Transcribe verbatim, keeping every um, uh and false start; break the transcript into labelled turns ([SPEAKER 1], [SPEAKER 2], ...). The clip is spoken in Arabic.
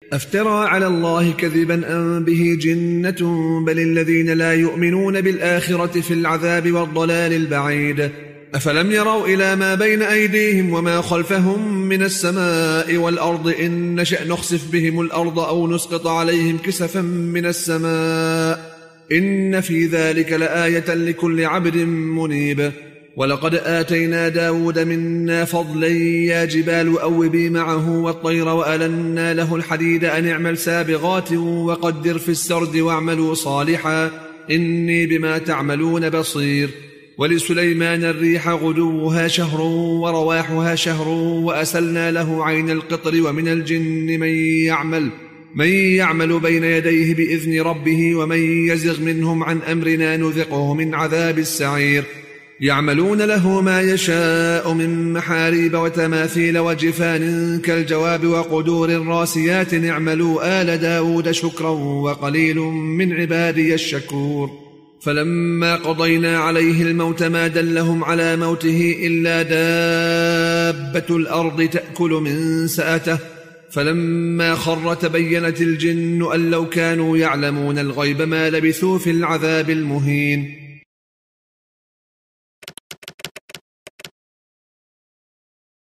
[SPEAKER 1] أفترى على الله كذبا أم به جنة بل الذين لا يؤمنون بالآخرة في العذاب والضلال البعيد. أفلم يروا إلى ما بين أيديهم وما خلفهم من السماء والأرض إن نشأ نخسف بهم الأرض أو نسقط عليهم كسفا من السماء إن في ذلك لآية لكل عبد منيب. ولقد آتينا داود منا فضلا يا جبال أوبي معه والطير وألنا له الحديد أن اعمل سابغات وقدر في السرد واعملوا صالحا إني بما تعملون بصير. ولسليمان الريح غدوها شهر ورواحها شهر وأسلنا له عين القطر ومن الجن من يعمل من يعمل بين يديه بإذن ربه ومن يزغ منهم عن أمرنا نذقه من عذاب السعير. يعملون له ما يشاء من محاريب وتماثيل وجفان كالجواب وقدور راسيات اعملوا آل داود شكرا وقليل من عبادي الشكور. فلما قضينا عليه الموت ما دلهم على موته إلا دابة الأرض تأكل من سأته فلما خر تبينت الجن أن لو كانوا يعلمون الغيب ما لبثوا في العذاب المهين.